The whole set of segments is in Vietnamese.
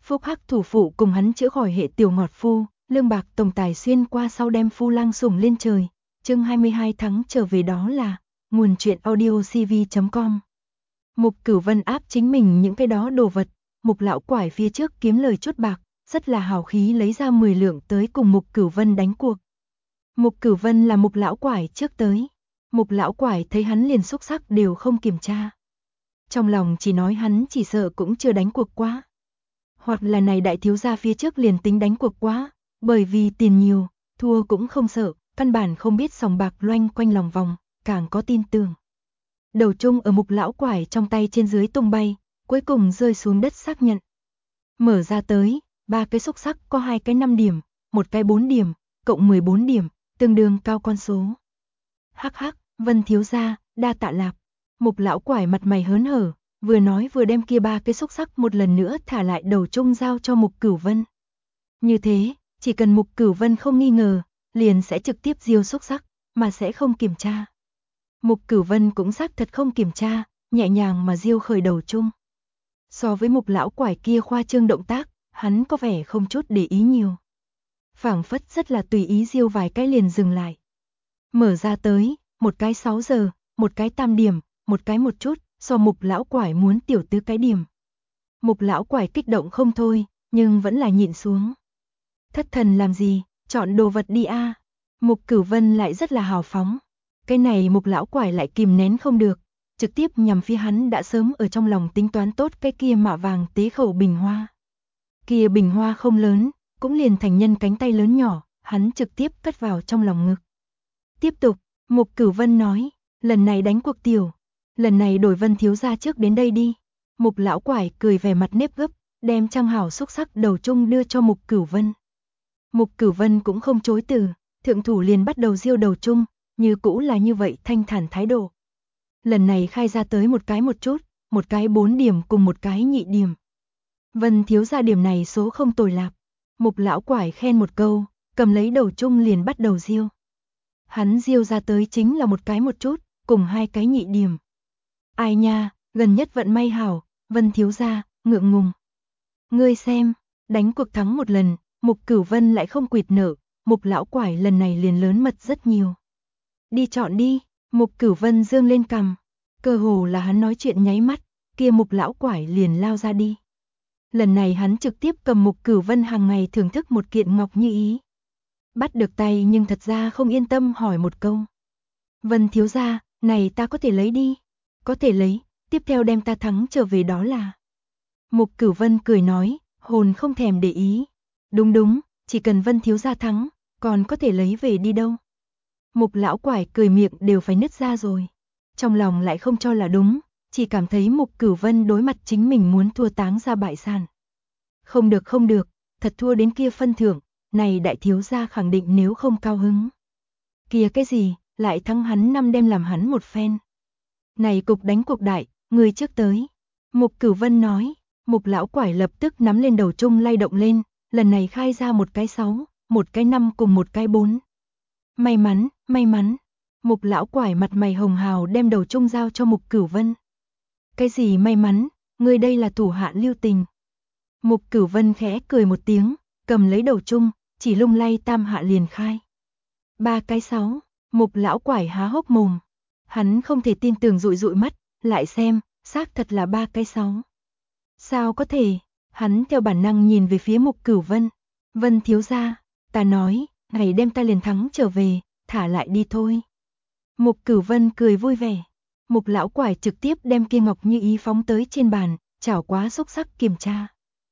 Phúc Hắc thủ phụ cùng hắn chữa khỏi hệ tiểu ngọt phu, lương bạc tổng tài xuyên qua sau đem phu lang sủng lên trời. Chương 22 tháng trở về đó là nguồn truyện audiocv.com. Mục Cửu Vân áp chính mình những cái đó đồ vật, Mục lão quải phía trước kiếm lời chút bạc, rất là hào khí lấy ra 10 lượng tới cùng Mục Cửu Vân đánh cuộc. Mục Cửu Vân là Mục lão quải trước tới. Mục lão quải thấy hắn liền xúc sắc đều không kiểm tra. Trong lòng chỉ nói hắn chỉ sợ cũng chưa đánh cuộc quá. Hoặc là này đại thiếu gia phía trước liền tính đánh cuộc quá, bởi vì tiền nhiều, thua cũng không sợ, căn bản không biết sòng bạc loanh quanh lòng vòng, càng có tin tưởng. Đầu chung ở Mục lão quải trong tay trên dưới tung bay, cuối cùng rơi xuống đất xác nhận. Mở ra tới, 3 cái xúc sắc có 2 cái 5 điểm, 1 cái 4 điểm, cộng 14 điểm, tương đương cao con số. Hắc hắc, Vân thiếu gia, đa tạ lạp. Mục lão quải mặt mày hớn hở, vừa nói vừa đem kia 3 cái xúc sắc một lần nữa thả lại đầu chung giao cho Mục Cửu Vân. Như thế, chỉ cần Mục Cửu Vân không nghi ngờ, liền sẽ trực tiếp diêu xúc sắc, mà sẽ không kiểm tra. Mục Cửu Vân cũng xác thật không kiểm tra, nhẹ nhàng mà diêu khởi đầu chung. So với Mục lão quải kia khoa trương động tác, hắn có vẻ không chút để ý nhiều. Phảng phất rất là tùy ý diêu vài cái liền dừng lại. Mở ra tới, một cái 6 giờ, một cái tam điểm, một cái một chút, so Mục lão quải muốn tiểu tứ cái điểm. Mục lão quải kích động không thôi, nhưng vẫn là nhịn xuống. Thất thần làm gì, chọn đồ vật đi a. Mục Cửu Vân lại rất là hào phóng. Cái này Mục lão quải lại kìm nén không được, trực tiếp nhằm phía hắn đã sớm ở trong lòng tính toán tốt cái kia mạ vàng tế khẩu bình hoa. Kia bình hoa không lớn, cũng liền thành nhân cánh tay lớn nhỏ, hắn trực tiếp cất vào trong lòng ngực. Tiếp tục, Mục Cửu Vân nói, lần này đánh cuộc tiểu, lần này đổi Vân thiếu gia trước đến đây đi. Mục lão quải cười vẻ mặt nếp gấp, đem trang hảo xúc sắc đầu chung đưa cho Mục Cửu Vân. Mục Cửu Vân cũng không chối từ, thượng thủ liền bắt đầu diêu đầu chung, như cũ là như vậy thanh thản thái độ. Lần này khai ra tới một cái một chút, một cái 4 điểm cùng một cái nhị điểm. Vân thiếu gia điểm này số không tồi lạp. Mục lão quải khen một câu, cầm lấy đầu chung liền bắt đầu diêu. Hắn diêu ra tới chính là một cái một chút, cùng 2 cái nhị điểm. Ai nha, gần nhất vận may hảo, Vân thiếu gia, ngượng ngùng. Ngươi xem, đánh cuộc thắng một lần, Mục Cửu Vân lại không quỵt nợ, Mục lão quải lần này liền lớn mật rất nhiều. Đi chọn đi, Mục Cửu Vân dương lên cằm, cơ hồ là hắn nói chuyện nháy mắt, kia Mục lão quải liền lao ra đi. Lần này hắn trực tiếp cầm Mục Cửu Vân hàng ngày thưởng thức một kiện ngọc như ý. Bắt được tay nhưng thật ra không yên tâm hỏi một câu. Vân thiếu gia, này ta có thể lấy đi? Có thể lấy, tiếp theo đem ta thắng trở về đó là. Mục Cửu Vân cười nói, hồn không thèm để ý. Đúng đúng, chỉ cần Vân thiếu gia thắng, còn có thể lấy về đi đâu. Mục lão quải cười miệng đều phải nứt ra rồi. Trong lòng lại không cho là đúng, chỉ cảm thấy Mục Cửu Vân đối mặt chính mình muốn thua táng ra bại sản. Không được không được, thật thua đến kia phân thưởng, này đại thiếu gia khẳng định nếu không cao hứng. Kìa cái gì, lại thắng hắn 5 đêm làm hắn một phen. Này cục đánh cuộc đại, người trước tới. Mục Cửu Vân nói, Mục lão quải lập tức nắm lên đầu chung lay động lên, lần này khai ra một cái 6, một cái 5 cùng một cái 4. May mắn, may mắn. Mục lão quải mặt mày hồng hào đem đầu chung giao cho Mục Cửu Vân. Cái gì may mắn, ngươi đây là thủ hạ lưu tình. Mục Cửu Vân khẽ cười một tiếng, cầm lấy đầu chung, chỉ lung lay tam hạ liền khai. 3 cái 6, Mục lão quải há hốc mồm. Hắn không thể tin tưởng dụi dụi mắt, lại xem, xác thật là 3 cái 6. Sao có thể, hắn theo bản năng nhìn về phía Mục Cửu Vân. Vân thiếu gia, ta nói, ngày đem ta liền thắng trở về, thả lại đi thôi. Mục Cửu Vân cười vui vẻ. Mục lão quải trực tiếp đem kia ngọc như ý phóng tới trên bàn, chảo quá xúc sắc kiểm tra.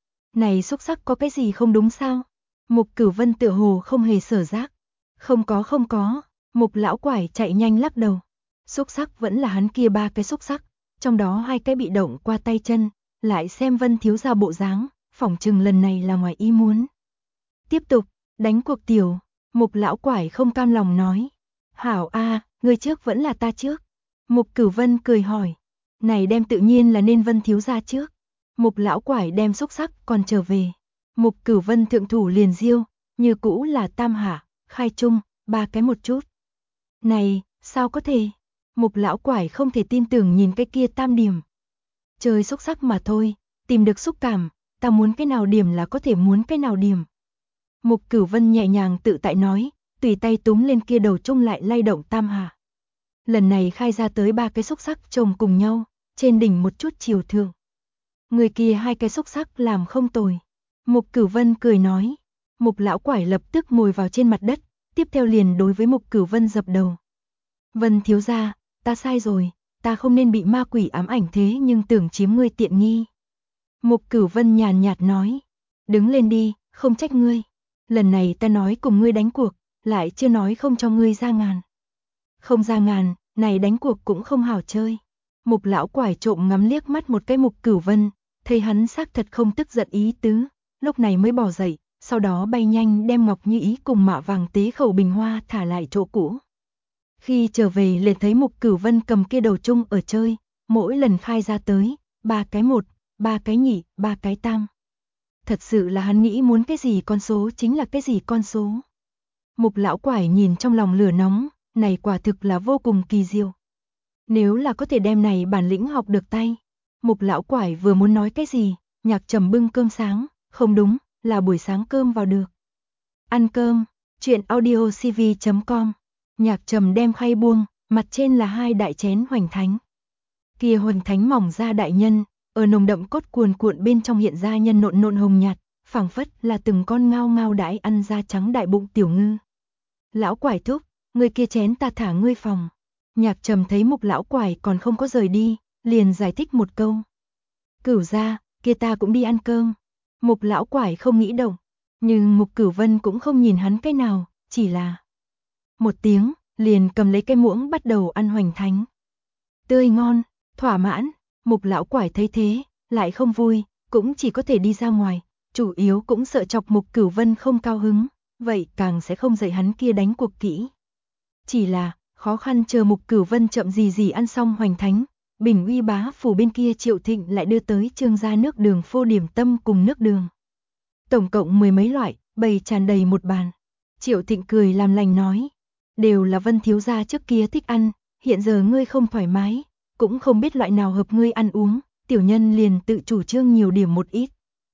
Này xúc sắc có cái gì không đúng sao? Mục Cửu Vân tựa hồ không hề sở giác. Không có. Mục lão quải chạy nhanh lắc đầu. Xúc sắc vẫn là hắn kia 3 cái xúc sắc, trong đó 2 cái bị động qua tay chân, lại xem Vân thiếu gia bộ dáng, phỏng chừng lần này là ngoài ý muốn. Tiếp tục, đánh cuộc tiểu, Mục lão quải không cam lòng nói. Hảo a, người trước vẫn là ta trước. Mục Cửu Vân cười hỏi. Này đem tự nhiên là nên Vân thiếu gia trước. Mục lão quải đem xúc sắc còn trở về. Mục Cửu Vân thượng thủ liền diêu, như cũ là tam hạ, khai trung, 3 cái một chút. Này, sao có thể? Mục lão quải không thể tin tưởng nhìn cái kia tam điểm. Chơi xúc sắc mà thôi, tìm được xúc cảm, ta muốn cái nào điểm là có thể muốn cái nào điểm. Mục Cửu Vân nhẹ nhàng tự tại nói, tùy tay túm lên kia đầu chung lại lay động tam hà. Lần này khai ra tới 3 cái xúc sắc chồng cùng nhau, trên đỉnh một chút chiều thượng. Người kia 2 cái xúc sắc làm không tồi. Mục Cửu Vân cười nói. Mục lão quải lập tức ngồi vào trên mặt đất, tiếp theo liền đối với Mục Cửu Vân dập đầu. Vân thiếu gia, ta sai rồi, ta không nên bị ma quỷ ám ảnh thế nhưng tưởng chiếm ngươi tiện nghi. Mục Cửu Vân nhàn nhạt nói. Đứng lên đi, không trách ngươi. Lần này ta nói cùng ngươi đánh cuộc, lại chưa nói không cho ngươi ra ngàn. Không ra ngàn, này đánh cuộc cũng không hảo chơi. Mục lão quải trộm ngắm liếc mắt một cái Mục Cửu Vân, thấy hắn xác thật không tức giận ý tứ, lúc này mới bỏ dậy, sau đó bay nhanh đem Ngọc Như Ý cùng Mạ Vàng Tế Khẩu bình hoa thả lại chỗ cũ. Khi trở về liền thấy Mục Cửu Vân cầm kia đầu chung ở chơi, mỗi lần khai ra tới, 3 cái 1, 3 cái nhị, 3 cái tam. Thật sự là hắn nghĩ muốn cái gì con số chính là cái gì con số. Mục lão quải nhìn trong lòng lửa nóng, này quả thực là vô cùng kỳ diệu. Nếu là có thể đem này bản lĩnh học được tay. Mục lão quải vừa muốn nói cái gì, Nhạc Trầm bưng cơm sáng, không đúng, là buổi sáng cơm vào được. Ăn cơm, chuyện audiocv.com. Nhạc Trầm đem khay buông, mặt trên là 2 đại chén hoành thánh. Kia hoành thánh mỏng ra đại nhân, ở nồng đậm cốt cuồn cuộn bên trong hiện ra nhân nộn nộn hồng nhạt, phảng phất là từng con ngao ngao đãi ăn da trắng đại bụng tiểu ngư. Lão quải thúc, người kia chén ta thả ngươi phòng. Nhạc Trầm thấy Mục lão quải còn không có rời đi, liền giải thích một câu. Cửu gia, kia ta cũng đi ăn cơm. Mục lão quải không nghĩ động, nhưng Mục Cửu Vân cũng không nhìn hắn cái nào, chỉ là một tiếng, liền cầm lấy cái muỗng bắt đầu ăn hoành thánh. Tươi ngon, thỏa mãn, Mục lão quải thấy thế, lại không vui, cũng chỉ có thể đi ra ngoài, chủ yếu cũng sợ chọc Mục Cửu Vân không cao hứng, vậy càng sẽ không dạy hắn kia đánh cuộc kỹ. Chỉ là, khó khăn chờ Mục Cửu Vân chậm gì ăn xong hoành thánh, Bình Uy bá phủ bên kia Triệu Thịnh lại đưa tới Trương gia nước đường phô điểm tâm cùng nước đường. Tổng cộng 10 mấy loại, bày tràn đầy một bàn. Triệu Thịnh cười làm lành nói, đều là Vân thiếu gia trước kia thích ăn, hiện giờ ngươi không thoải mái, cũng không biết loại nào hợp ngươi ăn uống, tiểu nhân liền tự chủ trương nhiều điểm một ít.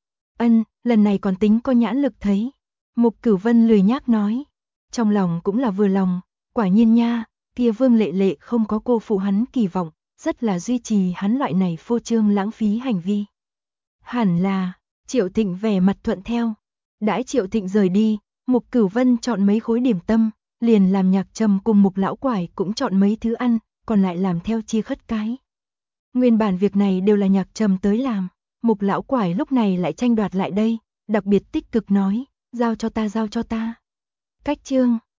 Lần này còn tính có nhãn lực thấy. Mục Cửu Vân lười nhác nói, trong lòng cũng là vừa lòng, quả nhiên nha, kia Vương Lệ Lệ không có cô phụ hắn kỳ vọng, rất là duy trì hắn loại này phô trương lãng phí hành vi. Hẳn là, Triệu Thịnh vẻ mặt thuận theo. Đãi Triệu Thịnh rời đi, Mục Cửu Vân chọn mấy khối điểm tâm, liền làm Nhạc Trầm cùng Mục lão quải cũng chọn mấy thứ ăn, còn lại làm theo chia khất cái. Nguyên bản việc này đều là Nhạc Trầm tới làm, Mục lão quải lúc này lại tranh đoạt lại đây, đặc biệt tích cực nói, giao cho ta. Cách chương